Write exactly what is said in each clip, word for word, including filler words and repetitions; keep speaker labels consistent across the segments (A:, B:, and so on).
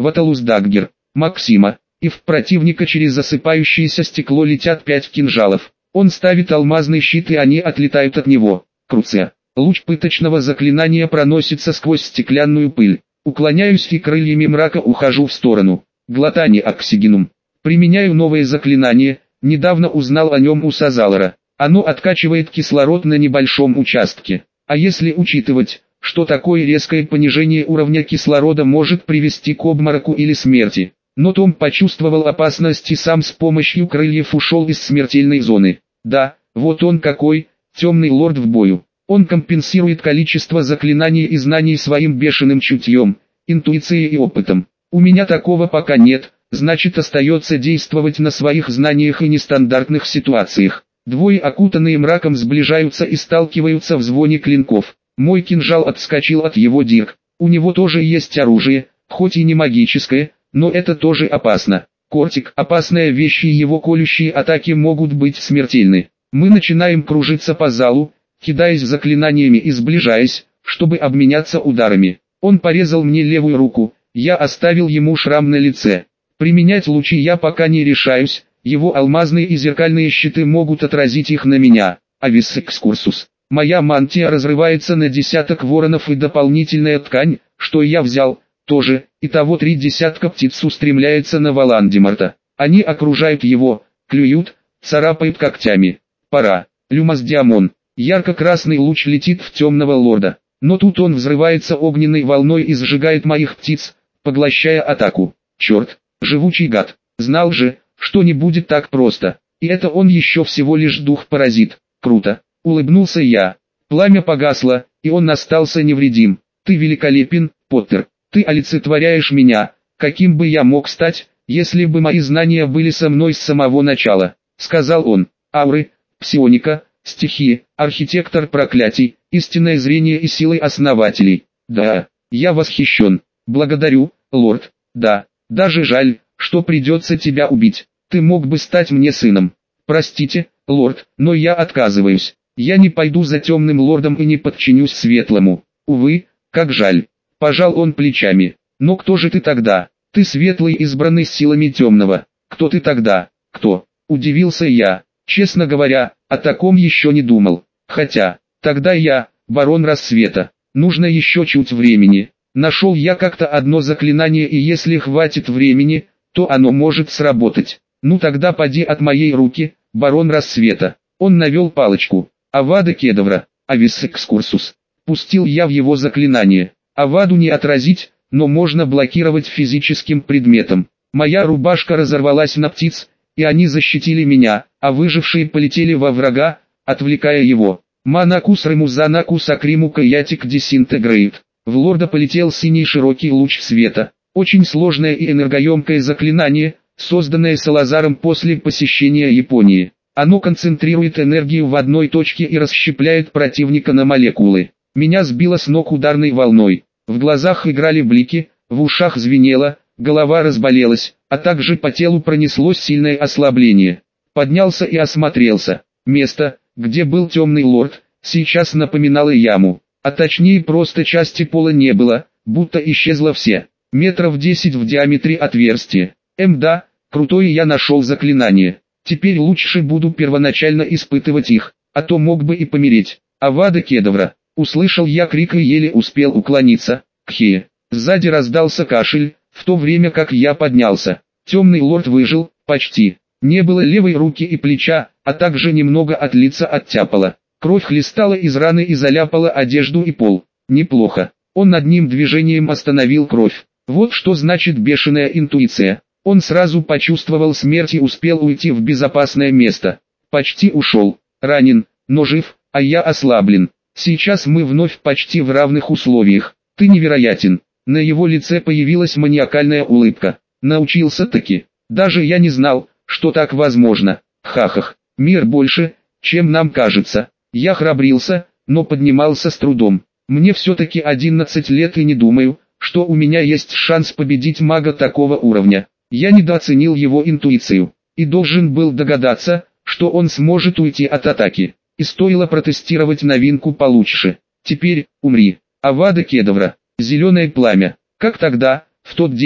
A: Ваталус Максима, и в противника через засыпающееся стекло летят пять кинжалов. Он ставит алмазный щит, и они отлетают от него. Круция. Луч пыточного заклинания проносится сквозь стеклянную пыль. Уклоняюсь и крыльями мрака ухожу в сторону. Глотание оксигенум. Применяю новое заклинание, недавно узнал о нем у Сазалора. Оно откачивает кислород на небольшом участке. А если учитывать, что такое резкое понижение уровня кислорода может привести к обмороку или смерти. Но Том почувствовал опасность и сам с помощью крыльев ушел из смертельной зоны. Да, вот он какой, темный лорд в бою. Он компенсирует количество заклинаний и знаний своим бешеным чутьем, интуицией и опытом. У меня такого пока нет, значит остается действовать на своих знаниях и нестандартных ситуациях. Двое, окутанные мраком, сближаются и сталкиваются в звоне клинков. Мой кинжал отскочил от его дирк. У него тоже есть оружие, хоть и не магическое, но это тоже опасно. Кортик, опасная вещь, и его колющие атаки могут быть смертельны. Мы начинаем кружиться по залу, кидаясь заклинаниями и сближаясь, чтобы обменяться ударами. Он порезал мне левую руку, я оставил ему шрам на лице. Применять лучи я пока не решаюсь, его алмазные и зеркальные щиты могут отразить их на меня. Авис экскурсус. Моя мантия разрывается на десяток воронов, и дополнительная ткань, что я взял, тоже. Итого три десятка птиц устремляется на Волан-де-Морта. Они окружают его, клюют, царапают когтями. Пора. Люмас Диамон. Ярко-красный луч летит в темного лорда. Но тут он взрывается огненной волной и сжигает моих птиц, поглощая атаку. Черт, живучий гад. Знал же, что не будет так просто. И это он еще всего лишь дух-паразит. Круто. Улыбнулся я. Пламя погасло, и он остался невредим. Ты великолепен, Поттер. Ты олицетворяешь меня, каким бы я мог стать, если бы мои знания были со мной с самого начала, сказал он. Ауры, псионика, стихии, архитектор проклятий, истинное зрение и силой основателей. Да, я восхищен. Благодарю, лорд. Да, даже жаль, что придется тебя убить. Ты мог бы стать мне сыном. Простите, лорд, но я отказываюсь. Я не пойду за темным лордом и не подчинюсь светлому. Увы, как жаль. Пожал он плечами. Но кто же ты тогда? Ты светлый, избранный силами темного. Кто ты тогда? Кто? Удивился я. Честно говоря, о таком еще не думал. Хотя, тогда я, барон рассвета. Нужно еще чуть времени. Нашел я как-то одно заклинание, и если хватит времени, то оно может сработать. Ну тогда поди от моей руки, барон рассвета. Он навел палочку. Авада кедавра, авис экскурсус. Пустил я в его заклинание. Аваду не отразить, но можно блокировать физическим предметом. Моя рубашка разорвалась на птиц, и они защитили меня, а выжившие полетели во врага, отвлекая его. Манакус ремузанакус акримука ятик дисинтегрейт. В лорда полетел синий широкий луч света. Очень сложное и энергоемкое заклинание, созданное Салазаром после посещения Японии. Оно концентрирует энергию в одной точке и расщепляет противника на молекулы. Меня сбило с ног ударной волной. В глазах играли блики, в ушах звенело, голова разболелась, а также по телу пронеслось сильное ослабление. Поднялся и осмотрелся. Место, где был темный лорд, сейчас напоминало яму. А точнее, просто части пола не было, будто исчезло все. Метров десять в диаметре отверстие. Мда, крутое я нашел заклинание. Теперь лучше буду первоначально испытывать их, а то мог бы и помереть. Авада кедавра. Услышал я крик и еле успел уклониться. Кхе. Сзади раздался кашель, в то время как я поднялся. Темный лорд выжил, почти. Не было левой руки и плеча, а также немного от лица оттяпало. Кровь хлестала из раны и заляпала одежду и пол. Неплохо. Он одним движением остановил кровь. Вот что значит бешеная интуиция. Он сразу почувствовал смерть и успел уйти в безопасное место. Почти ушел. Ранен, но жив, а я ослаблен. Сейчас мы вновь почти в равных условиях. Ты невероятен. На его лице появилась маниакальная улыбка. Научился-таки. Даже я не знал, что так возможно. Хахах. Мир больше, чем нам кажется. Я храбрился, но поднимался с трудом. Мне все-таки одиннадцать лет, и не думаю, что у меня есть шанс победить мага такого уровня. Я недооценил его интуицию. И должен был догадаться, что он сможет уйти от атаки. И стоило протестировать новинку получше. Теперь, умри. Авада кедавра. Зеленое пламя. Как тогда, в тот день,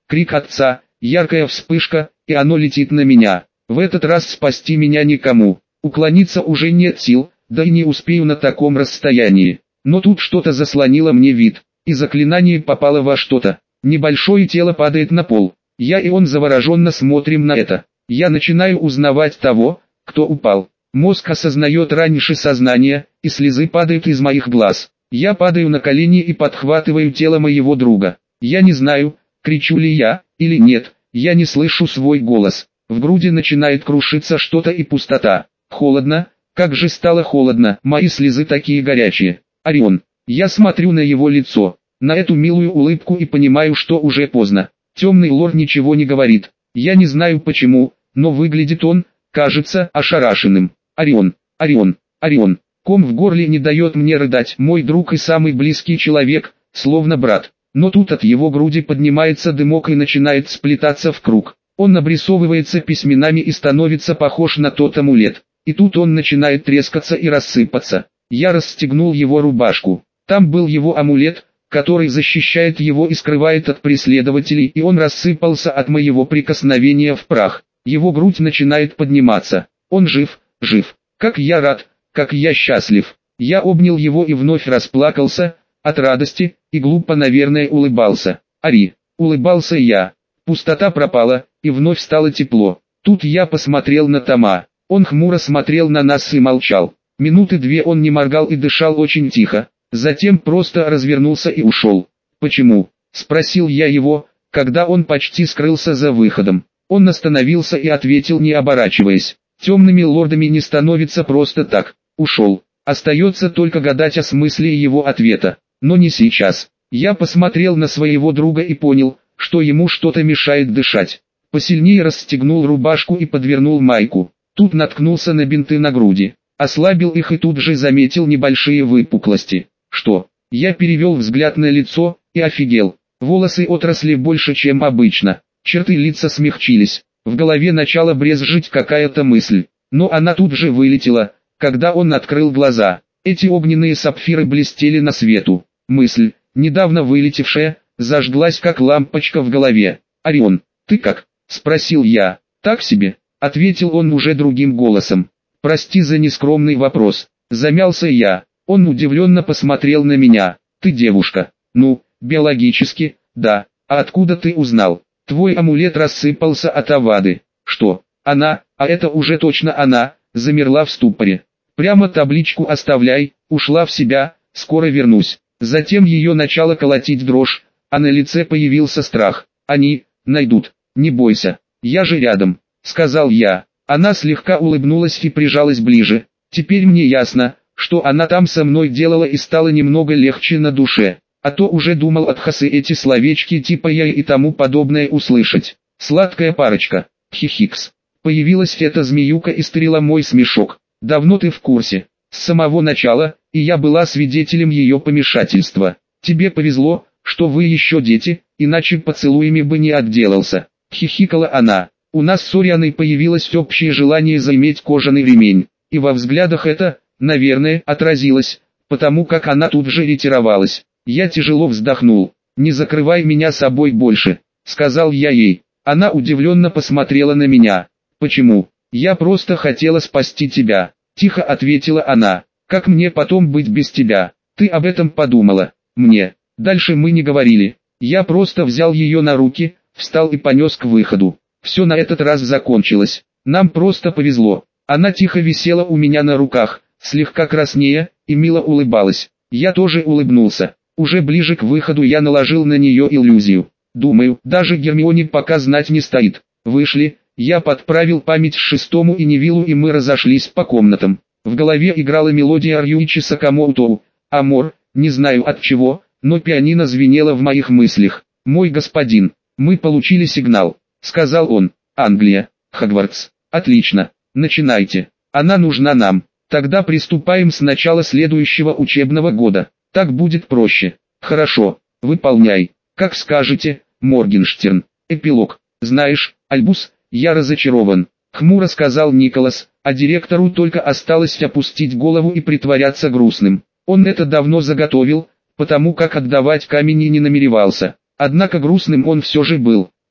A: крик отца, яркая вспышка, и оно летит на меня. В этот раз спасти меня никому. Уклониться уже нет сил, да и не успею на таком расстоянии. Но тут что-то заслонило мне вид, и заклинание попало во что-то. Небольшое тело падает на пол. Я и он завороженно смотрим на это. Я начинаю узнавать того, кто упал. Мозг осознает раньше сознания, и слезы падают из моих глаз. Я падаю на колени и подхватываю тело моего друга. Я не знаю, кричу ли я, или нет, я не слышу свой голос. В груди начинает крушиться что-то и пустота. Холодно, как же стало холодно, мои слезы такие горячие. Орион. Я смотрю на его лицо, на эту милую улыбку и понимаю, что уже поздно. Темный лорд ничего не говорит. Я не знаю почему, но выглядит он, кажется, ошарашенным. Орион, Орион, Орион. Ком в горле не дает мне рыдать, мой друг и самый близкий человек, словно брат. Но тут от его груди поднимается дымок и начинает сплетаться в круг. Он обрисовывается письменами и становится похож на тот амулет. И тут он начинает трескаться и рассыпаться. Я расстегнул его рубашку. Там был его амулет, который защищает его и скрывает от преследователей, и он рассыпался от моего прикосновения в прах. Его грудь начинает подниматься. Он жив, жив. Как я рад, как я счастлив. Я обнял его и вновь расплакался, от радости, и глупо, наверное, улыбался. Ари, улыбался я. Пустота пропала, и вновь стало тепло. Тут я посмотрел на Тома. Он хмуро смотрел на нас и молчал. Минуты две он не моргал и дышал очень тихо. Затем просто развернулся и ушел. «Почему?» – спросил я его, когда он почти скрылся за выходом. Он остановился и ответил, не оборачиваясь. «Темными лордами не становится просто так. Ушел. Остается только гадать о смысле его ответа. Но не сейчас». Я посмотрел на своего друга и понял, что ему что-то мешает дышать. Посильнее расстегнул рубашку и подвернул майку. Тут наткнулся на бинты на груди. Ослабил их и тут же заметил небольшие выпуклости. Что? Я перевел взгляд на лицо и офигел. Волосы отросли больше, чем обычно. Черты лица смягчились. В голове начала брезжить какая-то мысль. Но она тут же вылетела, когда он открыл глаза. Эти огненные сапфиры блестели на свету. Мысль, недавно вылетевшая, зажглась как лампочка в голове. «Орион, ты как?» – спросил я. «Так себе», – ответил он уже другим голосом. «Прости за нескромный вопрос». Замялся я. Он удивленно посмотрел на меня. «Ты девушка?» «Ну, биологически, да. А откуда ты узнал?» «Твой амулет рассыпался от Авады». «Что? Она, а это уже точно она», замерла в ступоре. «Прямо табличку оставляй, ушла в себя, скоро вернусь». Затем ее начала колотить дрожь, а на лице появился страх. «Они найдут, не бойся, я же рядом», сказал я. Она слегка улыбнулась и прижалась ближе. Теперь мне ясно, что она там со мной делала, и стало немного легче на душе. А то уже думал от Хасы эти словечки типа «я» и тому подобное услышать. Сладкая парочка. Хихикс. Появилась эта змеюка и стрела мой смешок. Давно ты в курсе? С самого начала, и я была свидетелем ее помешательства. Тебе повезло, что вы еще дети, иначе поцелуями бы не отделался. Хихикала она. У нас с Орианой появилось общее желание заиметь кожаный ремень. И во взглядах это, наверное, отразилось, потому как она тут же ретировалась. Я тяжело вздохнул. «Не закрывай меня собой больше», — сказал я ей. Она удивленно посмотрела на меня. «Почему?» «Я просто хотела спасти тебя», — тихо ответила она. «Как мне потом быть без тебя? Ты об этом подумала?» «Мне». Дальше мы не говорили. Я просто взял ее на руки, встал и понес к выходу. Все на этот раз закончилось. Нам просто повезло. Она тихо висела у меня на руках, слегка краснея, и мило улыбалась. Я тоже улыбнулся. Уже ближе к выходу я наложил на нее иллюзию. Думаю, даже Гермионе пока знать не стоит. Вышли, я подправил память шестому и Невиллу, и мы разошлись по комнатам. В голове играла мелодия Рьюичи Сакамото. «Амор», не знаю от чего, но пианино звенело в моих мыслях. «Мой господин, мы получили сигнал», — сказал он. «Англия, Хогвартс. Отлично, начинайте. Она нужна нам. Тогда приступаем с начала следующего учебного года. Так будет проще». «Хорошо, выполняй. Как скажете, Моргенштерн». Эпилог. «Знаешь, Альбус, я разочарован», — хмуро сказал Николас, а директору только осталось опустить голову и притворяться грустным. Он это давно заготовил, потому как отдавать камень и не намеревался. Однако грустным он все же был.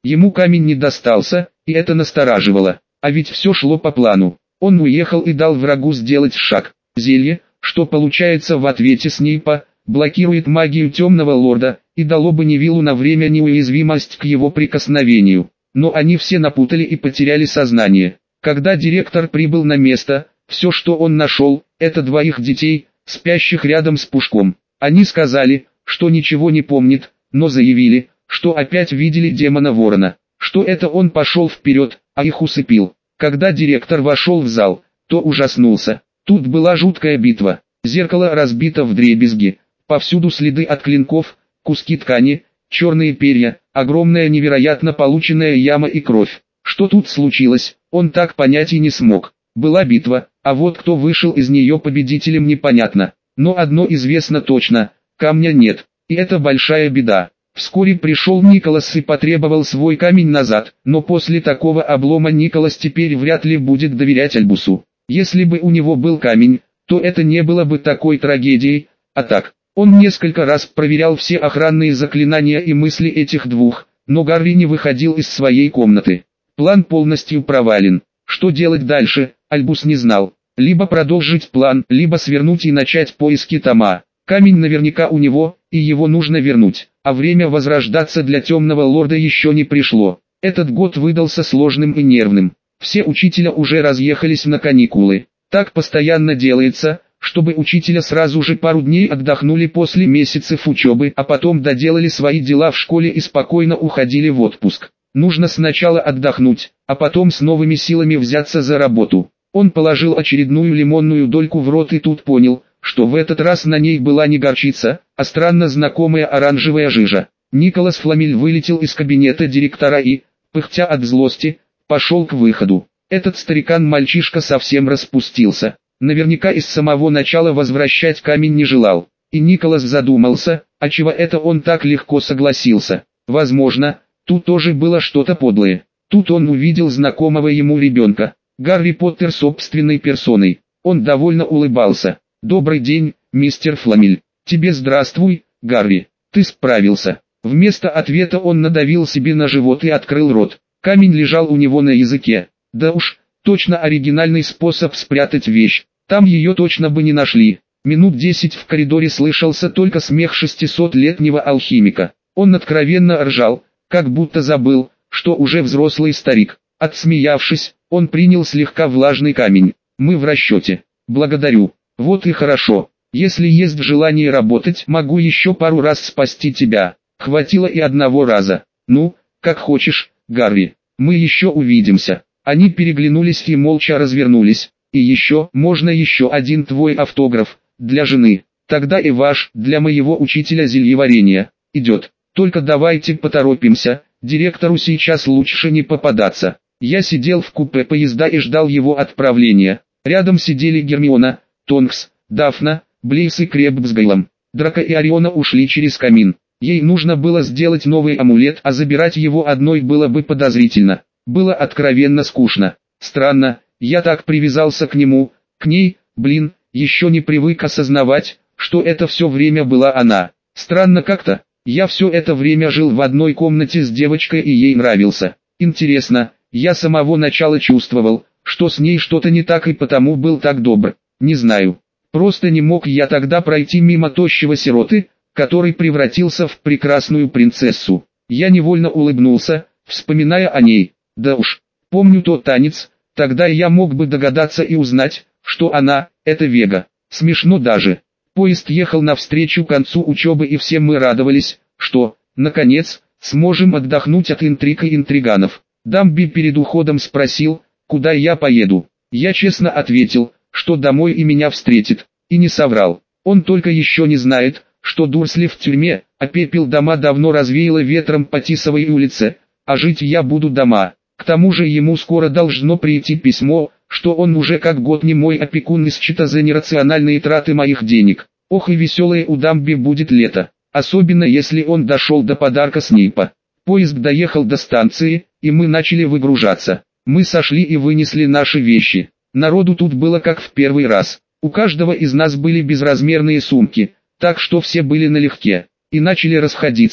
A: Ему камень не достался, и это настораживало. А ведь все шло по плану. Он уехал и дал врагу сделать шаг. Зелье, что получается в ответе Снейпа, блокирует магию Темного Лорда, и дало бы Невиллу на время неуязвимость к его прикосновению. Но они все напутали и потеряли сознание. Когда директор прибыл на место, все, что он нашел, это двоих детей, спящих рядом с Пушком. Они сказали, что ничего не помнит, но заявили, что опять видели демона Ворона, что это он пошел вперед, а их усыпил. Когда директор вошел в зал, то ужаснулся. Тут была жуткая битва. Зеркало разбито вдребезги, повсюду следы от клинков, куски ткани, черные перья, огромная невероятно полученная яма и кровь. Что тут случилось, он так понять и не смог. Была битва, а вот кто вышел из нее победителем непонятно. Но одно известно точно, камня нет, и это большая беда. Вскоре пришел Николас и потребовал свой камень назад, но после такого облома Николас теперь вряд ли будет доверять Альбусу. Если бы у него был камень, то это не было бы такой трагедией, а так. Он несколько раз проверял все охранные заклинания и мысли этих двух, но Гарри не выходил из своей комнаты. План полностью провален. Что делать дальше, Альбус не знал. Либо продолжить план, либо свернуть и начать поиски Тома. Камень наверняка у него, и его нужно вернуть, а время возрождаться для Темного Лорда еще не пришло. Этот год выдался сложным и нервным. Все учителя уже разъехались на каникулы. Так постоянно делается, чтобы учителя сразу же пару дней отдохнули после месяцев учебы, а потом доделали свои дела в школе и спокойно уходили в отпуск. Нужно сначала отдохнуть, а потом с новыми силами взяться за работу. Он положил очередную лимонную дольку в рот и тут понял, что в этот раз на ней была не горчица, а странно знакомая оранжевая жижа. Николас Фламель вылетел из кабинета директора и, пыхтя от злости, пошел к выходу. Этот старикан-мальчишка совсем распустился. Наверняка из самого начала возвращать камень не желал. И Николас задумался, а чего это он так легко согласился. Возможно, тут тоже было что-то подлое. Тут он увидел знакомого ему ребенка. Гарри Поттер собственной персоной. Он довольно улыбался. «Добрый день, мистер Фламель». «Тебе здравствуй, Гарри. Ты справился». Вместо ответа он надавил себе на живот и открыл рот. Камень лежал у него на языке. Да уж, точно оригинальный способ спрятать вещь. Там ее точно бы не нашли. Минут десять в коридоре слышался только смех шестисотлетнего алхимика. Он откровенно ржал, как будто забыл, что уже взрослый старик. Отсмеявшись, он принял слегка влажный камень. «Мы в расчете. Благодарю. Вот и хорошо. Если есть желание работать, могу еще пару раз спасти тебя. Хватило и одного раза. Ну, как хочешь, Гарри. Мы еще увидимся». Они переглянулись и молча развернулись. «И еще, можно еще один твой автограф, для жены. Тогда и ваш, для моего учителя зельеварения. Идет. Только давайте поторопимся, директору сейчас лучше не попадаться». Я сидел в купе поезда и ждал его отправления. Рядом сидели Гермиона, Тонкс, Дафна, Блейс и Кребб с Гайлом. Драко и Ориона ушли через камин. Ей нужно было сделать новый амулет, а забирать его одной было бы подозрительно. Было откровенно скучно. Странно, я так привязался к нему, к ней, блин, еще не привык осознавать, что это все время была она. Странно как-то. Я все это время жил в одной комнате с девочкой и ей нравился. Интересно, я с самого начала чувствовал, что с ней что-то не так и потому был так добр. Не знаю. Просто не мог я тогда пройти мимо тощего сироты, который превратился в прекрасную принцессу. Я невольно улыбнулся, вспоминая о ней. Да уж, помню тот танец, тогда я мог бы догадаться и узнать, что она, это Вега. Смешно даже. Поезд ехал навстречу концу учебы и все мы радовались, что, наконец, сможем отдохнуть от интриг и интриганов. Дамби перед уходом спросил, куда я поеду. Я честно ответил, что домой и меня встретит. И не соврал. Он только еще не знает, что Дурсли в тюрьме, а пепел дома давно развеяло ветром по Тисовой улице, а жить я буду дома. К тому же ему скоро должно прийти письмо, что он уже как год не мой опекун и счета за нерациональные траты моих денег. Ох и веселое у Дамби будет лето, особенно если он дошел до подарка Снейпа. Поезд доехал до станции, и мы начали выгружаться. Мы сошли и вынесли наши вещи. Народу тут было как в первый раз. У каждого из нас были безразмерные сумки, так что все были налегке. И начали расходиться.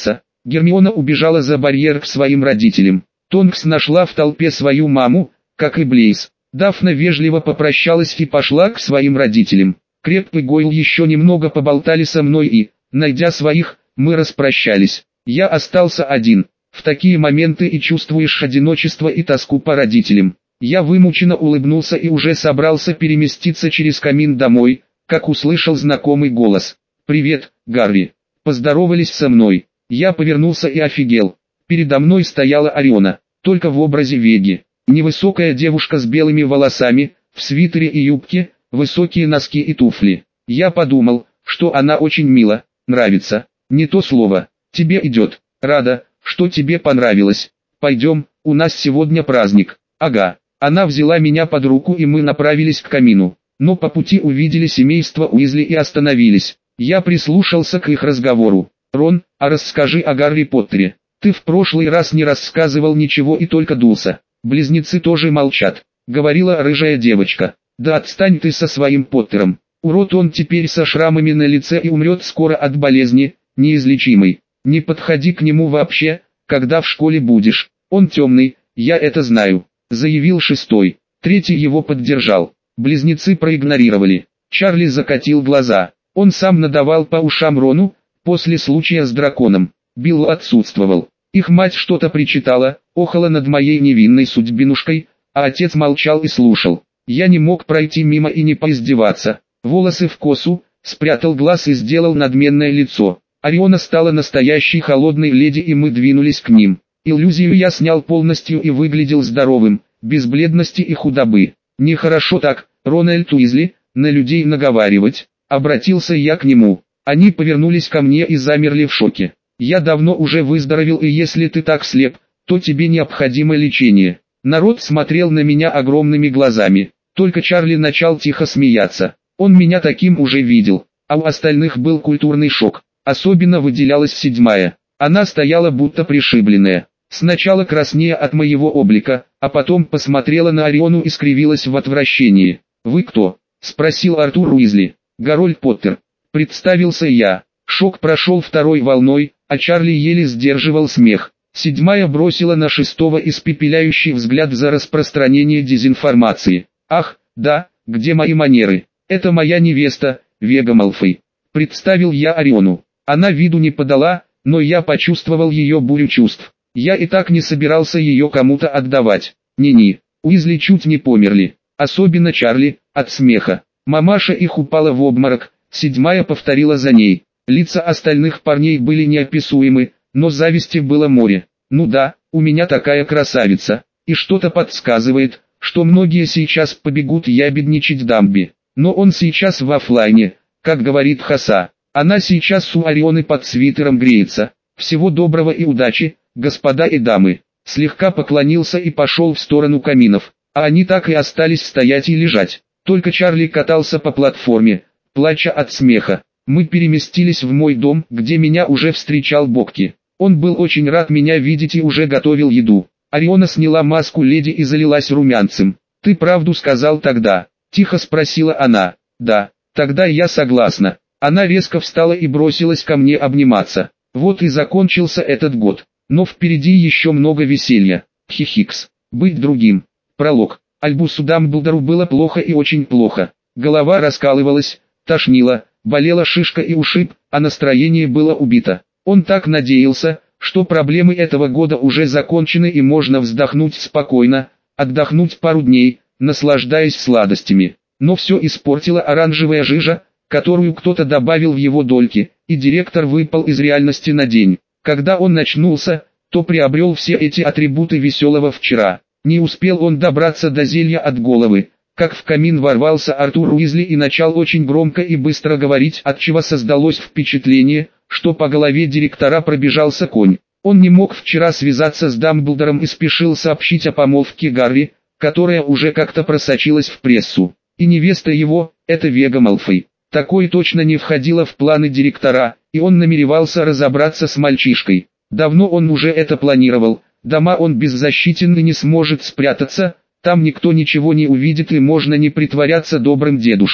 A: Гермиона убежала за барьер к своим родителям. Тонкс нашла в толпе свою маму, как и Блейз. Дафна вежливо попрощалась и пошла к своим родителям. Креб и Гойл еще немного поболтали со мной и, найдя своих, мы распрощались. Я остался один. В такие моменты и чувствуешь одиночество и тоску по родителям. Я вымученно улыбнулся и уже собрался переместиться через камин домой, как услышал знакомый голос. «Привет, Гарри». Поздоровались со мной. Я повернулся и офигел. Передо мной стояла Ориона, только в образе Веги. Невысокая девушка с белыми волосами, в свитере и юбке, высокие носки и туфли. Я подумал, что она очень мила, нравится. Не то слово. Тебе идет. Рада, что тебе понравилось. Пойдем, у нас сегодня праздник. Ага. Она взяла меня под руку и мы направились к камину. Но по пути увидели семейство Уизли и остановились. Я прислушался к их разговору. «Рон, а расскажи о Гарри Поттере. Ты в прошлый раз не рассказывал ничего и только дулся». «Близнецы тоже молчат», — говорила рыжая девочка. «Да отстань ты со своим Поттером. Урод он теперь со шрамами на лице и умрет скоро от болезни, неизлечимой. Не подходи к нему вообще, когда в школе будешь. Он темный, я это знаю», — заявил шестой. Третий его поддержал. Близнецы проигнорировали. Чарли закатил глаза. Он сам надавал по ушам Рону, после случая с драконом. Билл отсутствовал. Их мать что-то причитала, охала над моей невинной судьбинушкой, а отец молчал и слушал. Я не мог пройти мимо и не поиздеваться. Волосы в косу, спрятал глаз и сделал надменное лицо. Ориона стала настоящей холодной леди и мы двинулись к ним. Иллюзию я снял полностью и выглядел здоровым, без бледности и худобы. «Нехорошо так, Рональд Уизли, на людей наговаривать», — обратился я к нему. Они повернулись ко мне и замерли в шоке. «Я давно уже выздоровел и если ты так слеп, то тебе необходимо лечение». Народ смотрел на меня огромными глазами. Только Чарли начал тихо смеяться. Он меня таким уже видел, а у остальных был культурный шок. Особенно выделялась седьмая. Она стояла будто пришибленная. Сначала краснея от моего облика, а потом посмотрела на Ориону и скривилась в отвращении. «Вы кто?» — спросил Артур Уизли. «Гарольд Поттер». Представился я. Шок прошел второй волной, а Чарли еле сдерживал смех. Седьмая бросила на шестого испепеляющий взгляд за распространение дезинформации. «Ах, да, где мои манеры? Это моя невеста, Вега Малфой». Представил я Ориону. Она виду не подала, но я почувствовал ее бурю чувств. Я и так не собирался ее кому-то отдавать. Ни-ни, Уизли чуть не померли. Особенно Чарли, от смеха. Мамаша их упала в обморок, седьмая повторила за ней. Лица остальных парней были неописуемы, но зависти было море. Ну да, у меня такая красавица. И что-то подсказывает, что многие сейчас побегут ябедничать Дамби. Но он сейчас в оффлайне, как говорит Хаса. Она сейчас у Орионы под свитером греется. Всего доброго и удачи, господа и дамы. Слегка поклонился и пошел в сторону каминов. А они так и остались стоять и лежать. Только Чарли катался по платформе, плача от смеха. Мы переместились в мой дом, где меня уже встречал Бокки. Он был очень рад меня видеть и уже готовил еду. Ориона сняла маску леди и залилась румянцем. «Ты правду сказал тогда?» – тихо спросила она. «Да, тогда я согласна». Она резко встала и бросилась ко мне обниматься. Вот и закончился этот год. Но впереди еще много веселья. Хихикс. Быть другим. Пролог. Альбусу Дамблдору было плохо и очень плохо. Голова раскалывалась, тошнило, болела шишка и ушиб, а настроение было убито. Он так надеялся, что проблемы этого года уже закончены и можно вздохнуть спокойно, отдохнуть пару дней, наслаждаясь сладостями. Но все испортила оранжевая жижа, которую кто-то добавил в его дольки, и директор выпал из реальности на день. Когда он начнулся, то приобрел все эти атрибуты веселого вчера. Не успел он добраться до зелья от головы, как в камин ворвался Артур Уизли и начал очень громко и быстро говорить, отчего создалось впечатление, что по голове директора пробежался конь. Он не мог вчера связаться с Дамблдором и спешил сообщить о помолвке Гарри, которая уже как-то просочилась в прессу. И невеста его, это Вега Малфой. Такое точно не входило в планы директора, и он намеревался разобраться с мальчишкой. Давно он уже это планировал. Дома он беззащитен и не сможет спрятаться, там никто ничего не увидит и можно не притворяться добрым дедушкой.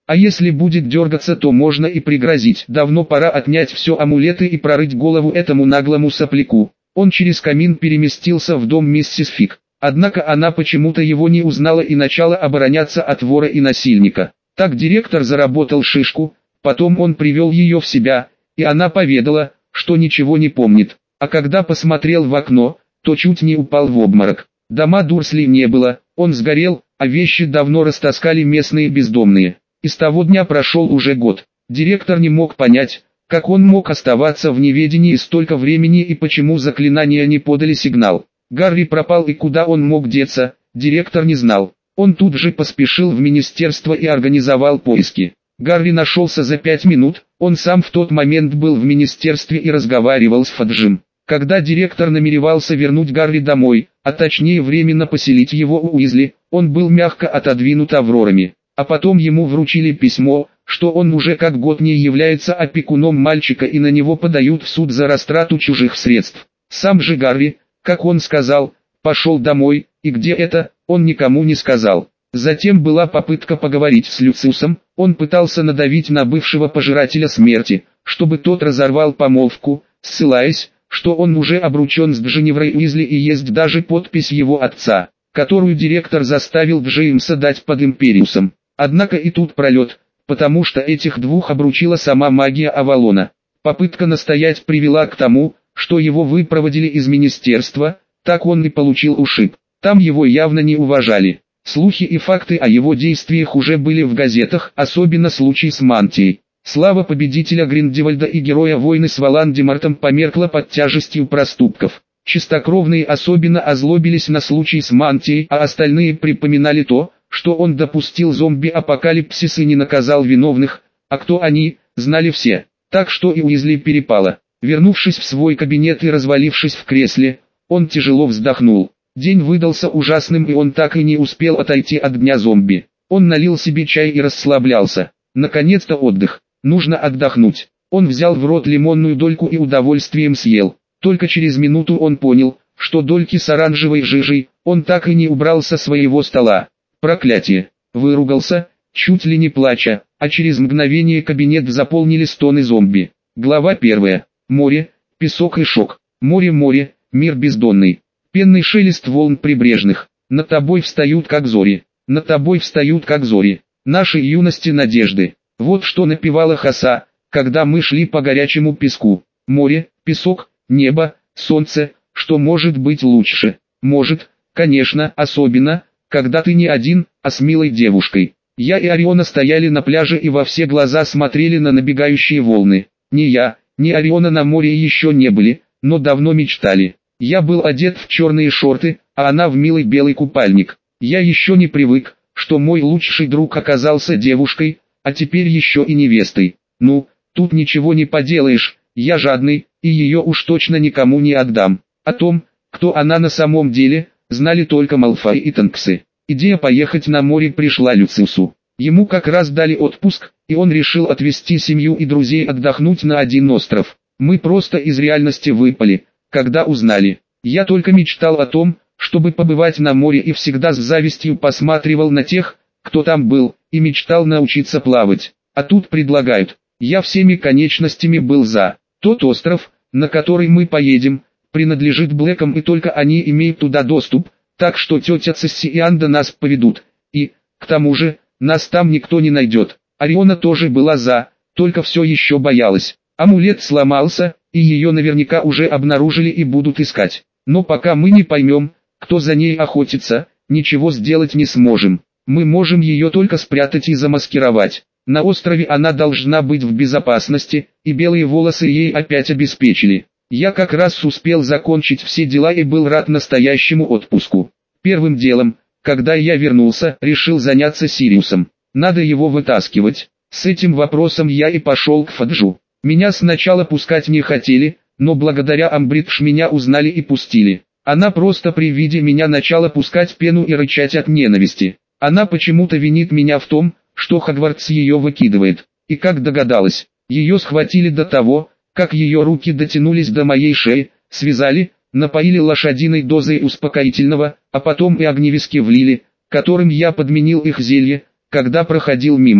A: А если будет дергаться, то можно и пригрозить. Давно пора отнять все амулеты и прорыть голову этому наглому сопляку. Он через камин переместился в дом миссис Фиг. Однако она почему-то его не узнала и начала обороняться от вора и насильника. Так директор заработал шишку, потом он привел ее в себя, и она поведала, что ничего не помнит. А когда посмотрел в окно, то чуть не упал в обморок. Дома Дурсли не было, он сгорел, а вещи давно растаскали местные бездомные. И с того дня прошел уже год. Директор не мог понять, как он мог оставаться в неведении столько времени и почему заклинания не подали сигнал. Гарри пропал, и куда он мог деться, директор не знал. Он тут же поспешил в министерство и организовал поиски. Гарри нашелся за пять минут, он сам в тот момент был в министерстве и разговаривал с Фаджем. Когда директор намеревался вернуть Гарри домой, а точнее временно поселить его у Уизли, он был мягко отодвинут Аврорами. А потом ему вручили письмо, что он уже как год не является опекуном мальчика и на него подают в суд за растрату чужих средств. Сам же Гарри, как он сказал, пошел домой, и где это, он никому не сказал. Затем была попытка поговорить с Люциусом, он пытался надавить на бывшего пожирателя смерти, чтобы тот разорвал помолвку, ссылаясь, что он уже обручен с Дженнифрой Уизли и есть даже подпись его отца, которую директор заставил Джеймса дать под Империусом. Однако и тут пролет, потому что этих двух обручила сама магия Авалона. Попытка настоять привела к тому, что его выпроводили из министерства, так он и получил ушиб. Там его явно не уважали. Слухи и факты о его действиях уже были в газетах, особенно случай с Мантией. Слава победителя Гриндевальда и героя войны с Волан-де-Мортом померкла под тяжестью проступков. Чистокровные особенно озлобились на случай с Мантией, а остальные припоминали то, что он допустил зомби-апокалипсис и не наказал виновных, а кто они, знали все. Так что и Уизли перепало. Вернувшись в свой кабинет и развалившись в кресле, он тяжело вздохнул. День выдался ужасным, и он так и не успел отойти от дня зомби. Он налил себе чай и расслаблялся. Наконец-то отдых. Нужно отдохнуть. Он взял в рот лимонную дольку и удовольствием съел. Только через минуту он понял, что дольки с оранжевой жижей он так и не убрал со своего стола. Проклятие! Выругался, чуть ли не плача, а через мгновение кабинет заполнили стоны зомби. Глава первая. Море, песок и шок. Море-море, мир бездонный. Пенный шелест волн прибрежных. Над тобой встают как зори. Над тобой встают как зори. Нашей юности надежды. Вот что напевала Хаса, когда мы шли по горячему песку. Море, песок, небо, солнце, что может быть лучше? Может, конечно, особенно, когда ты не один, а с милой девушкой. Я и Ориона стояли на пляже и во все глаза смотрели на набегающие волны. Ни я, ни Ориона на море еще не были, но давно мечтали. Я был одет в черные шорты, а она в милый белый купальник. Я еще не привык, что мой лучший друг оказался девушкой, а теперь еще и невестой. Ну, тут ничего не поделаешь, я жадный, и ее уж точно никому не отдам. О том, кто она на самом деле, знали только Малфой и Тонксы. Идея поехать на море пришла Люциусу. Ему как раз дали отпуск, и он решил отвезти семью и друзей отдохнуть на один остров. Мы просто из реальности выпали, когда узнали. Я только мечтал о том, чтобы побывать на море, и всегда с завистью посматривал на тех, кто там был, и мечтал научиться плавать. А тут предлагают. Я всеми конечностями был за. Тот остров, на который мы поедем, принадлежит Блэкам, и только они имеют туда доступ, так что тетя Цесси и Анда нас поведут. И, к тому же, нас там никто не найдет. Ориона тоже была за, только все еще боялась. Амулет сломался, и ее наверняка уже обнаружили и будут искать. Но пока мы не поймем, кто за ней охотится, ничего сделать не сможем. Мы можем ее только спрятать и замаскировать. На острове она должна быть в безопасности, и белые волосы ей опять обеспечили. Я как раз успел закончить все дела и был рад настоящему отпуску. Первым делом, когда я вернулся, решил заняться Сириусом. Надо его вытаскивать. С этим вопросом я и пошел к Фаджу. Меня сначала пускать не хотели, но благодаря Амбридж меня узнали и пустили. Она просто при виде меня начала пускать пену и рычать от ненависти. Она почему-то винит меня в том, что Хогвартс ее выкидывает. И как догадалась, ее схватили до того, как ее руки дотянулись до моей шеи, связали, напоили лошадиной дозой успокоительного, а потом и огневиски влили, которым я подменил их зелье, когда проходил мимо.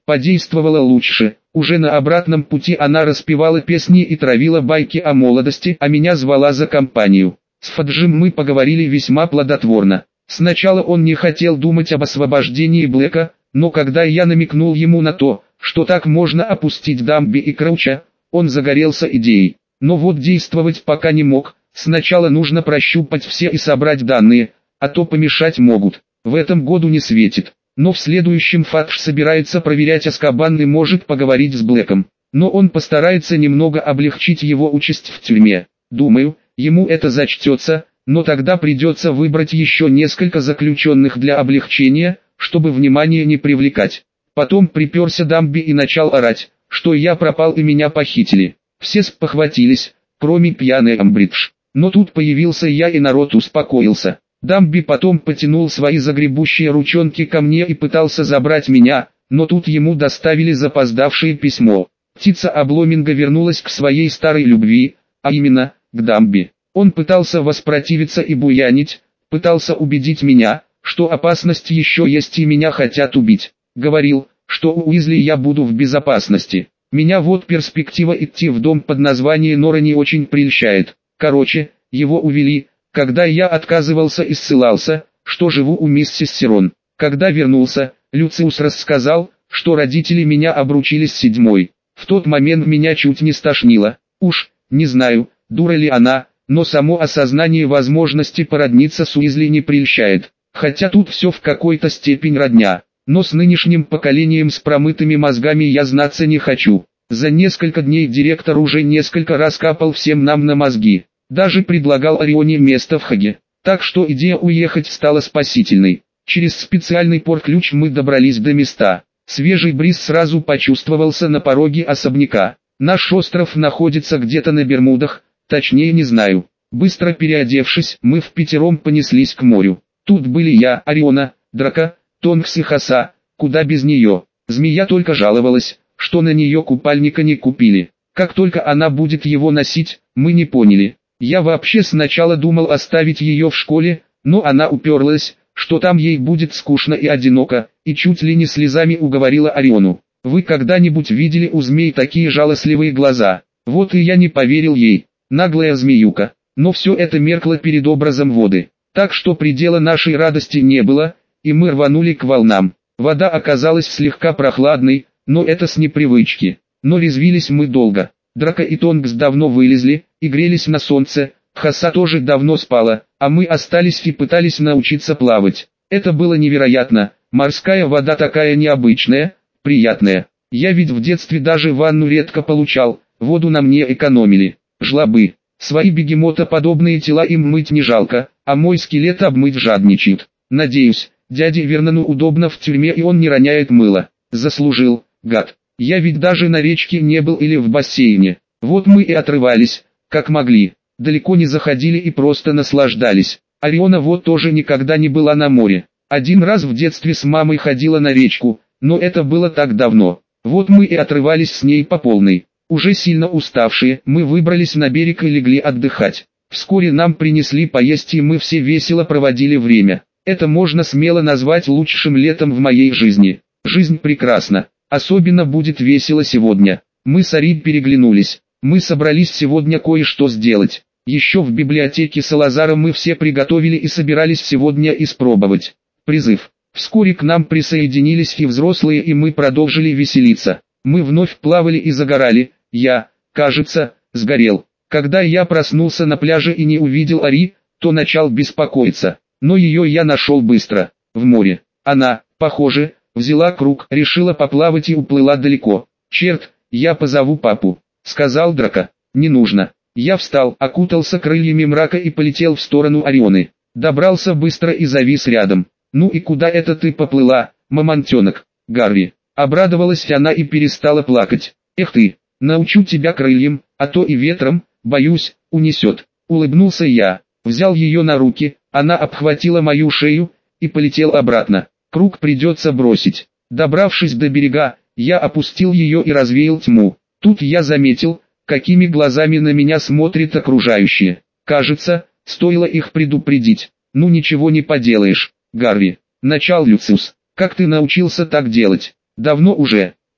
A: подействовало лучше. Уже на обратном пути она распевала песни и травила байки о молодости, а меня звала за компанию. С Фаджим мы поговорили весьма плодотворно. Сначала он не хотел думать об освобождении Блэка, но когда я намекнул ему на то, что так можно опустить Дамби и Крауча, он загорелся идеей. Но вот действовать пока не мог, сначала нужно прощупать все и собрать данные, а то помешать могут. В этом году не светит. Но в следующем Фадж собирается проверять Азкабан и может поговорить с Блэком. Но он постарается немного облегчить его участь в тюрьме. Думаю, ему это зачтется, но тогда придется выбрать еще несколько заключенных для облегчения, чтобы внимание не привлекать. Потом приперся Дамби и начал орать, что я пропал и меня похитили. Все спохватились, кроме пьяной Амбридж. Но тут появился я и народ успокоился. Дамби потом потянул свои загребущие ручонки ко мне и пытался забрать меня, но тут ему доставили запоздавшее письмо. Птица Обломинга вернулась к своей старой любви, а именно, к Дамби. Он пытался воспротивиться и буянить, пытался убедить меня, что опасность еще есть и меня хотят убить. Говорил, что у Уизли я буду в безопасности. Меня вот перспектива идти в дом под названием Нора не очень прельщает. Короче, его увели, когда я отказывался и ссылался, что живу у миссис Сирон. Когда вернулся, Люциус рассказал, что родители меня обручили с седьмой. В тот момент меня чуть не стошнило. Уж, не знаю, дура ли она, но само осознание возможности породниться с Уизли не прельщает. Хотя тут все в какой-то степени родня. Но с нынешним поколением с промытыми мозгами я знаться не хочу. За несколько дней директор уже несколько раз капал всем нам на мозги. Даже предлагал Орионе место в Хаге. Так что идея уехать стала спасительной. Через специальный порт-ключ мы добрались до места. Свежий бриз сразу почувствовался на пороге особняка. Наш остров находится где-то на Бермудах, точнее не знаю. Быстро переодевшись, мы впятером понеслись к морю. Тут были я, Ориона, Драка, Тонкс и Хаса, куда без нее. Змея только жаловалась, что на нее купальника не купили. Как только она будет его носить, мы не поняли. Я вообще сначала думал оставить ее в школе, но она уперлась, что там ей будет скучно и одиноко, и чуть ли не слезами уговорила Ориону. Вы когда-нибудь видели у змей такие жалостливые глаза? Вот и я не поверил ей, наглая змеюка. Но все это меркло перед образом воды. Так что предела нашей радости не было, и мы рванули к волнам. Вода оказалась слегка прохладной, но это с непривычки. Но резвились мы долго. Драка и Тонкс давно вылезли и грелись на солнце, Хаса тоже давно спала, а мы остались и пытались научиться плавать. Это было невероятно, морская вода такая необычная, приятная. Я ведь в детстве даже ванну редко получал, воду на мне экономили. Жлобы. Свои бегемотоподобные тела им мыть не жалко, а мой скелет обмыть жадничает. Надеюсь, дяде Вернону удобно в тюрьме и он не роняет мыло. Заслужил, гад. Я ведь даже на речке не был или в бассейне. Вот мы и отрывались, как могли. Далеко не заходили и просто наслаждались. Ориона вот тоже никогда не была на море. Один раз в детстве с мамой ходила на речку, но это было так давно. Вот мы и отрывались с ней по полной. Уже сильно уставшие, мы выбрались на берег и легли отдыхать. Вскоре нам принесли поесть и мы все весело проводили время. Это можно смело назвать лучшим летом в моей жизни. Жизнь прекрасна. Особенно будет весело сегодня. Мы с Ари переглянулись. Мы собрались сегодня кое-что сделать. Еще в библиотеке Салазара мы все приготовили и собирались сегодня испробовать. Призыв. Вскоре к нам присоединились и взрослые, и мы продолжили веселиться. Мы вновь плавали и загорали. Я, кажется, сгорел. Когда я проснулся на пляже и не увидел Ари, то начал беспокоиться. Но ее я нашел быстро. В море. Она, похоже, взяла круг, решила поплавать и уплыла далеко. «Черт, я позову папу», — сказал Драка. «Не нужно». Я встал, окутался крыльями мрака и полетел в сторону Орионы. Добрался быстро и завис рядом. «Ну и куда это ты поплыла, мамонтенок?» «Гарри». Обрадовалась она и перестала плакать. «Эх ты, научу тебя крыльям, а то и ветром, боюсь, унесет». Улыбнулся я, взял ее на руки, она обхватила мою шею и полетел обратно. Круг придется бросить. Добравшись до берега, я опустил ее и развеял тьму. Тут я заметил, какими глазами на меня смотрят окружающие. Кажется, стоило их предупредить. Ну ничего не поделаешь, Гарри. Начал Люциус. Как ты научился так делать? Давно уже.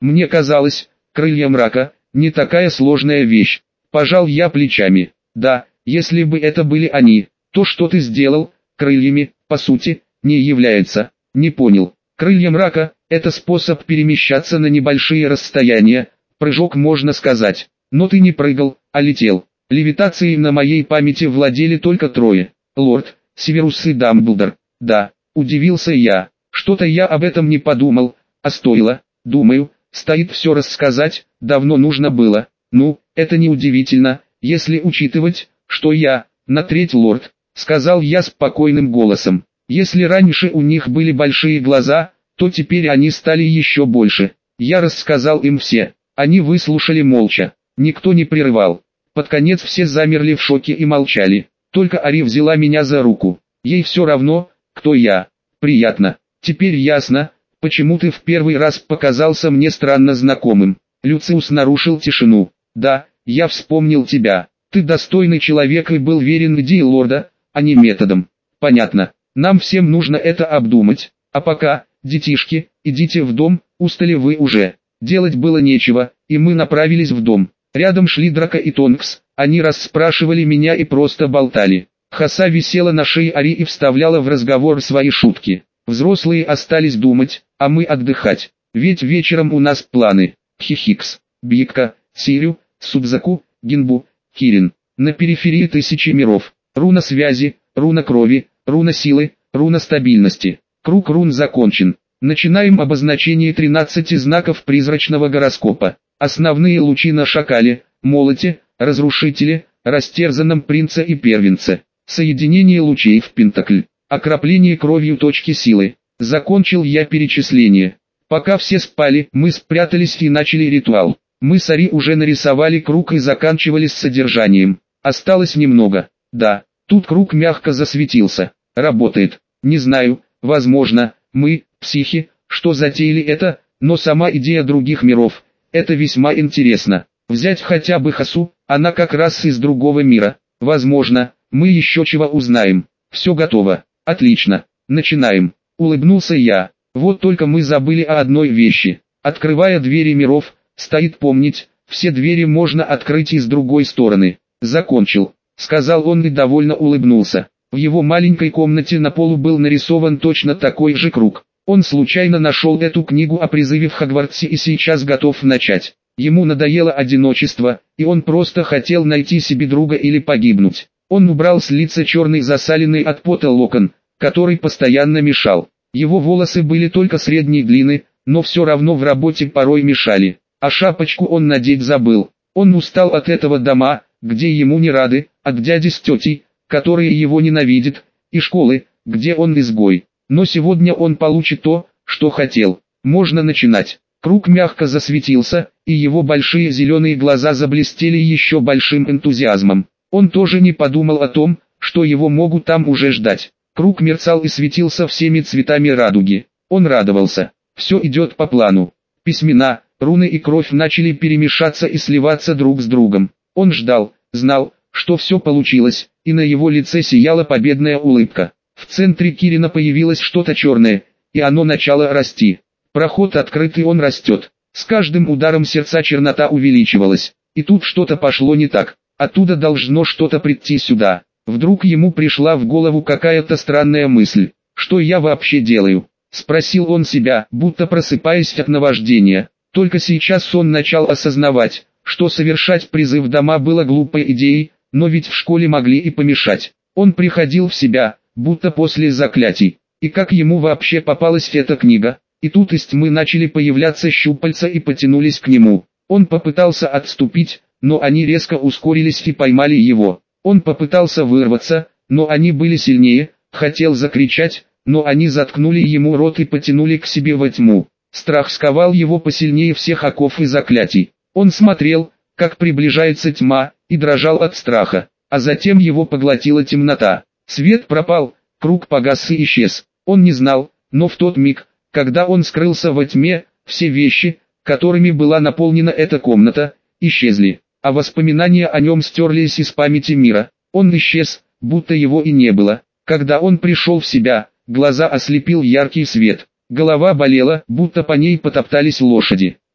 A: Мне казалось, крылья мрака – не такая сложная вещь. Пожал я плечами. Да, если бы это были они, то что ты сделал, крыльями, по сути, не является. Не понял. Крылья мрака – это способ перемещаться на небольшие расстояния, прыжок можно сказать. Но ты не прыгал, а летел. Левитацией на моей памяти владели только трое. Лорд, Северус и Дамблдор. Да, удивился я. Что-то я об этом не подумал, а стоило. Думаю, стоит все рассказать, давно нужно было. Ну, это не удивительно, если учитывать, что я, на треть лорд, сказал я спокойным голосом. Если раньше у них были большие глаза, то теперь они стали еще больше. Я рассказал им все. Они выслушали молча. Никто не прерывал. Под конец все замерли в шоке и молчали. Только Ари взяла меня за руку. Ей все равно, кто я. Приятно. Теперь ясно, почему ты в первый раз показался мне странно знакомым. Люциус нарушил тишину. Да, я вспомнил тебя. Ты достойный человек и был верен идее лорда, а не методам. Понятно. Нам всем нужно это обдумать. А пока, детишки, идите в дом, устали вы уже. Делать было нечего, и мы направились в дом. Рядом шли Драко и Тонкс, они расспрашивали меня и просто болтали. Хаса висела на шее Ари и вставляла в разговор свои шутки. Взрослые остались думать, а мы отдыхать. Ведь вечером у нас планы. Хихикс, Бьекка, Сирю, Судзаку, Гинбу, Кирин. На периферии тысячи миров. Руна связи, руна крови, руна силы, руна стабильности. Круг рун закончен. Начинаем обозначение тринадцати знаков призрачного гороскопа. Основные лучи на шакале, молоте, разрушителе, растерзанном принце и первенце. Соединение лучей в пентакль. Окропление кровью точки силы. Закончил я перечисление. Пока все спали, мы спрятались и начали ритуал. Мы с Ари уже нарисовали круг и заканчивали с содержанием. Осталось немного. Да, тут круг мягко засветился. Работает. Не знаю, возможно, мы, психи, что затеяли это, но сама идея других миров. Это весьма интересно. Взять хотя бы Хасу, она как раз из другого мира. Возможно, мы еще чего узнаем. Все готово. Отлично. Начинаем. Улыбнулся я. Вот только мы забыли о одной вещи. Открывая двери миров, стоит помнить, все двери можно открыть и с другой стороны. Закончил, сказал он и довольно улыбнулся. В его маленькой комнате на полу был нарисован точно такой же круг. Он случайно нашел эту книгу о призыве в Хогвартсе и сейчас готов начать. Ему надоело одиночество, и он просто хотел найти себе друга или погибнуть. Он убрал с лица черный засаленный от пота локон, который постоянно мешал. Его волосы были только средней длины, но все равно в работе порой мешали. А шапочку он надеть забыл. Он устал от этого дома, где ему не рады, от дяди с тетей, которые его ненавидят, и школы, где он изгой. Но сегодня он получит то, что хотел. Можно начинать. Круг мягко засветился, и его большие зеленые глаза заблестели еще большим энтузиазмом. Он тоже не подумал о том, что его могут там уже ждать. Круг мерцал и светился всеми цветами радуги. Он радовался. Все идет по плану. Письмена, руны и кровь начали перемешаться и сливаться друг с другом. Он ждал, знал, что все получилось, и на его лице сияла победная улыбка. В центре Кирина появилось что-то черное, и оно начало расти. Проход открыт и он растет. С каждым ударом сердца чернота увеличивалась. И тут что-то пошло не так. Оттуда должно что-то прийти сюда. Вдруг ему пришла в голову какая-то странная мысль. Что я вообще делаю? Спросил он себя, будто просыпаясь от наваждения. Только сейчас он начал осознавать, что совершать призыв дома было глупой идеей, но ведь в школе могли и помешать. Он приходил в себя, будто после заклятий. И как ему вообще попалась эта книга? И тут из тьмы начали появляться щупальца и потянулись к нему. Он попытался отступить, но они резко ускорились и поймали его. Он попытался вырваться, но они были сильнее, хотел закричать, но они заткнули ему рот и потянули к себе во тьму. Страх сковал его посильнее всех оков и заклятий. Он смотрел, как приближается тьма, и дрожал от страха, а затем его поглотила темнота. Свет пропал, круг погас и исчез. Он не знал, но в тот миг, когда он скрылся во тьме, все вещи, которыми была наполнена эта комната, исчезли, а воспоминания о нем стерлись из памяти мира. Он исчез, будто его и не было. Когда он пришел в себя, глаза ослепил яркий свет. Голова болела, будто по ней потоптались лошади.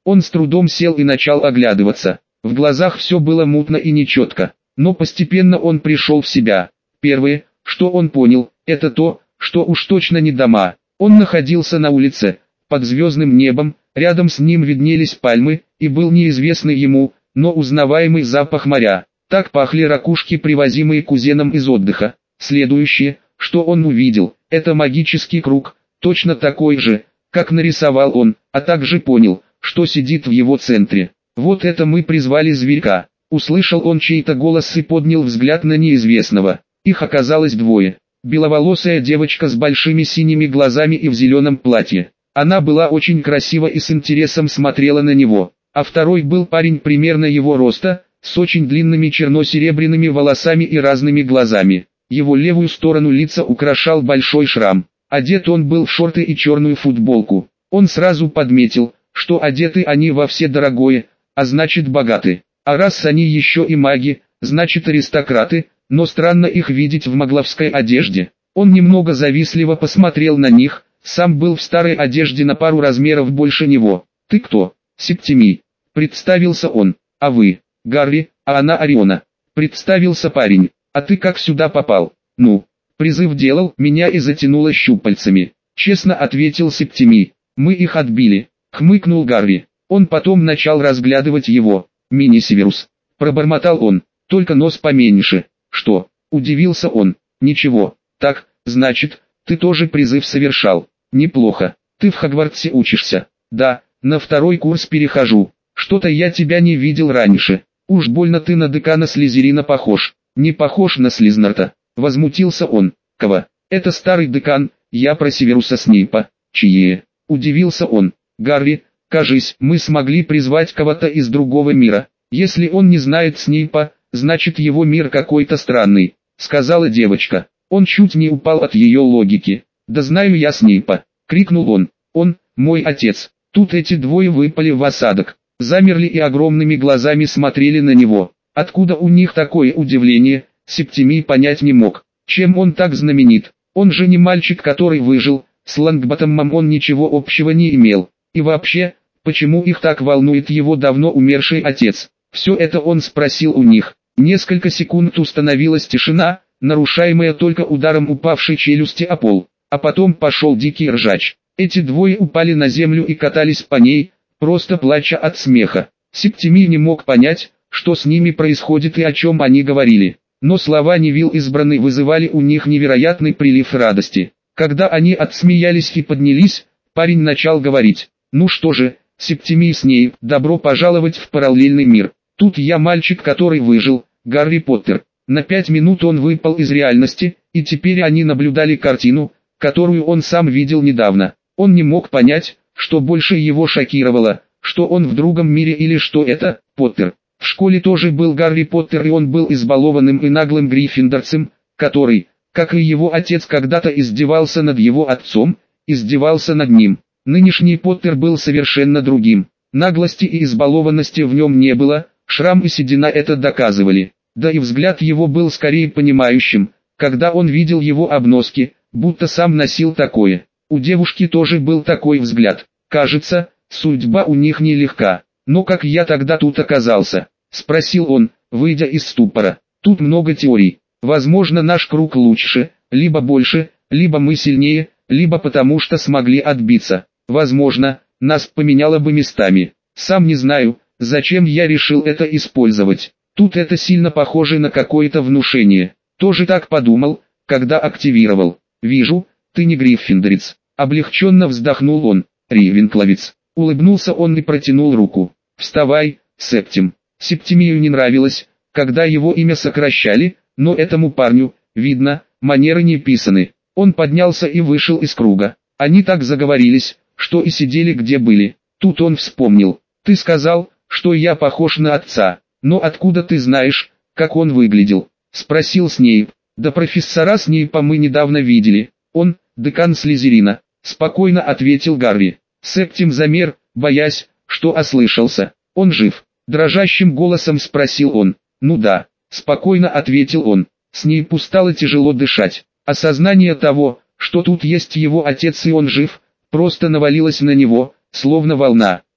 A: Он с трудом сел и начал оглядываться. В глазах все было мутно и нечетко, но постепенно он пришел в себя. Первое, что он понял, это то, что уж точно не дома. Он находился на улице, под звездным небом, рядом с ним виднелись пальмы, и был неизвестный ему, но узнаваемый запах моря. Так пахли ракушки, привозимые кузеном из отдыха. Следующее, что он увидел, это магический круг, точно такой же, как нарисовал он, а также понял, что сидит в его центре. «Вот это мы призвали зверька», — услышал он чей-то голос и поднял взгляд на неизвестного. Их оказалось двое. Беловолосая девочка с большими синими глазами и в зеленом платье. Она была очень красива и с интересом смотрела на него. А второй был парень примерно его роста, с очень длинными черно-серебряными волосами и разными глазами. Его левую сторону лица украшал большой шрам. Одет он был в шорты и черную футболку. Он сразу подметил, что одеты они во все дорогое, а значит богаты. А раз они еще и маги, значит аристократы, но странно их видеть в магловской одежде. Он немного завистливо посмотрел на них, сам был в старой одежде на пару размеров больше него. «Ты кто?» «Септимий», — представился он. «А вы?» «Гарри, а она Ориона», — представился парень. «А ты как сюда попал?» «Ну, призыв делал, меня и затянуло щупальцами», — честно ответил Септимий. «Мы их отбили», — хмыкнул Гарри. Он потом начал разглядывать его. «Мини-Северус», — пробормотал он, — «только нос поменьше». «Что?» — удивился он. «Ничего. Так, значит, ты тоже призыв совершал. Неплохо. Ты в Хогвартсе учишься?» «Да, на второй курс перехожу. Что-то я тебя не видел раньше. Уж больно ты на декана Слизерина похож». «Не похож на Слизнарта», — возмутился он. «Кого?» «Это старый декан, я про Северуса Снейпа». «Чье?» — удивился он. «Гарри, кажись, мы смогли призвать кого-то из другого мира. Если он не знает Снейпа, значит его мир какой-то странный», — сказала девочка. Он чуть не упал от ее логики. «Да знаю я Снейпа», — крикнул он. «Он, мой отец». Тут эти двое выпали в осадок, замерли и огромными глазами смотрели на него. Откуда у них такое удивление, Септимий понять не мог. Чем он так знаменит? Он же не мальчик, который выжил, с Лонгботтомом он ничего общего не имел. И вообще, почему их так волнует его давно умерший отец? Все это он спросил у них. Несколько секунд установилась тишина, нарушаемая только ударом упавшей челюсти о пол. А потом пошел дикий ржач. Эти двое упали на землю и катались по ней, просто плача от смеха. Септимий не мог понять, что с ними происходит и о чем они говорили. Но слова Невилл избранный вызывали у них невероятный прилив радости. Когда они отсмеялись и поднялись, парень начал говорить. «Ну что же, Септимий Снейп, добро пожаловать в параллельный мир. Тут я мальчик, который выжил, Гарри Поттер». На пять минут он выпал из реальности, и теперь они наблюдали картину, которую он сам видел недавно. Он не мог понять, что больше его шокировало, что он в другом мире или что это Поттер. В школе тоже был Гарри Поттер, и он был избалованным и наглым гриффиндорцем, который, как и его отец, когда-то издевался над его отцом, издевался над ним. Нынешний Поттер был совершенно другим. Наглости и избалованности в нем не было, шрам и седина это доказывали. Да и взгляд его был скорее понимающим, когда он видел его обноски, будто сам носил такое. У девушки тоже был такой взгляд. Кажется, судьба у них нелегка. «Но как я тогда тут оказался?» — спросил он, выйдя из ступора. «Тут много теорий. Возможно, наш круг лучше, либо больше, либо мы сильнее, либо потому что смогли отбиться. Возможно, нас поменяло бы местами. Сам не знаю, зачем я решил это использовать. Тут это сильно похоже на какое-то внушение. Тоже так подумал, когда активировал. Вижу, ты не гриффиндорец». Облегченно вздохнул он. «Рейвенкловец». Улыбнулся он и протянул руку. «Вставай, Септим». Септимию не нравилось, когда его имя сокращали, но этому парню, видно, манеры не писаны. Он поднялся и вышел из круга. Они так заговорились, что и сидели где были. Тут он вспомнил. «Ты сказал, что я похож на отца, но откуда ты знаешь, как он выглядел?» — спросил Снейп. «Да профессора Снейпа мы недавно видели. Он, декан Слизерина», — спокойно ответил Гарри. Септим замер, боясь, что ослышался. «Он жив?» — дрожащим голосом спросил он. «Ну да», — спокойно ответил он. Снейпу стало тяжело дышать. Осознание того, что тут есть его отец и он жив, просто навалилось на него, словно волна.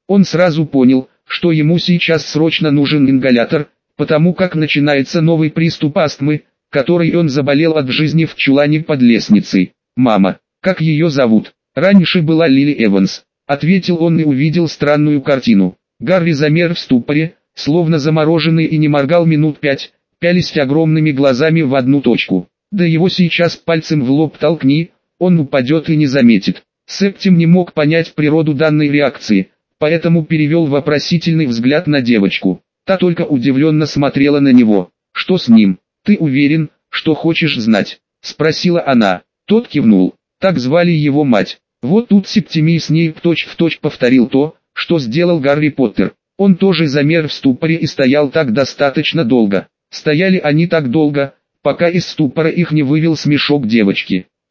A: Он сразу понял, что ему сейчас срочно нужен ингалятор, потому как начинается новый приступ астмы, который он заболел от жизни в чулане под лестницей. «Мама, как ее зовут?» «Раньше была Лили Эванс», — ответил он и увидел странную картину. Гарри замер в ступоре, словно замороженный, и не моргал минут пять, пялись огромными глазами в одну точку. Да его сейчас пальцем в лоб толкни, он упадет и не заметит. Септим не мог понять природу данной реакции, поэтому перевел вопросительный взгляд на девочку. Та только удивленно смотрела на него. «Что с ним? Ты уверен, что хочешь знать?» — спросила она. Тот кивнул. Так звали его мать. Вот тут Септимий Снейп точь-в-точь повторил то, что сделал Гарри Поттер. Он тоже замер в ступоре и стоял так достаточно долго. Стояли они так долго, пока из ступора их не вывел смешок девочки.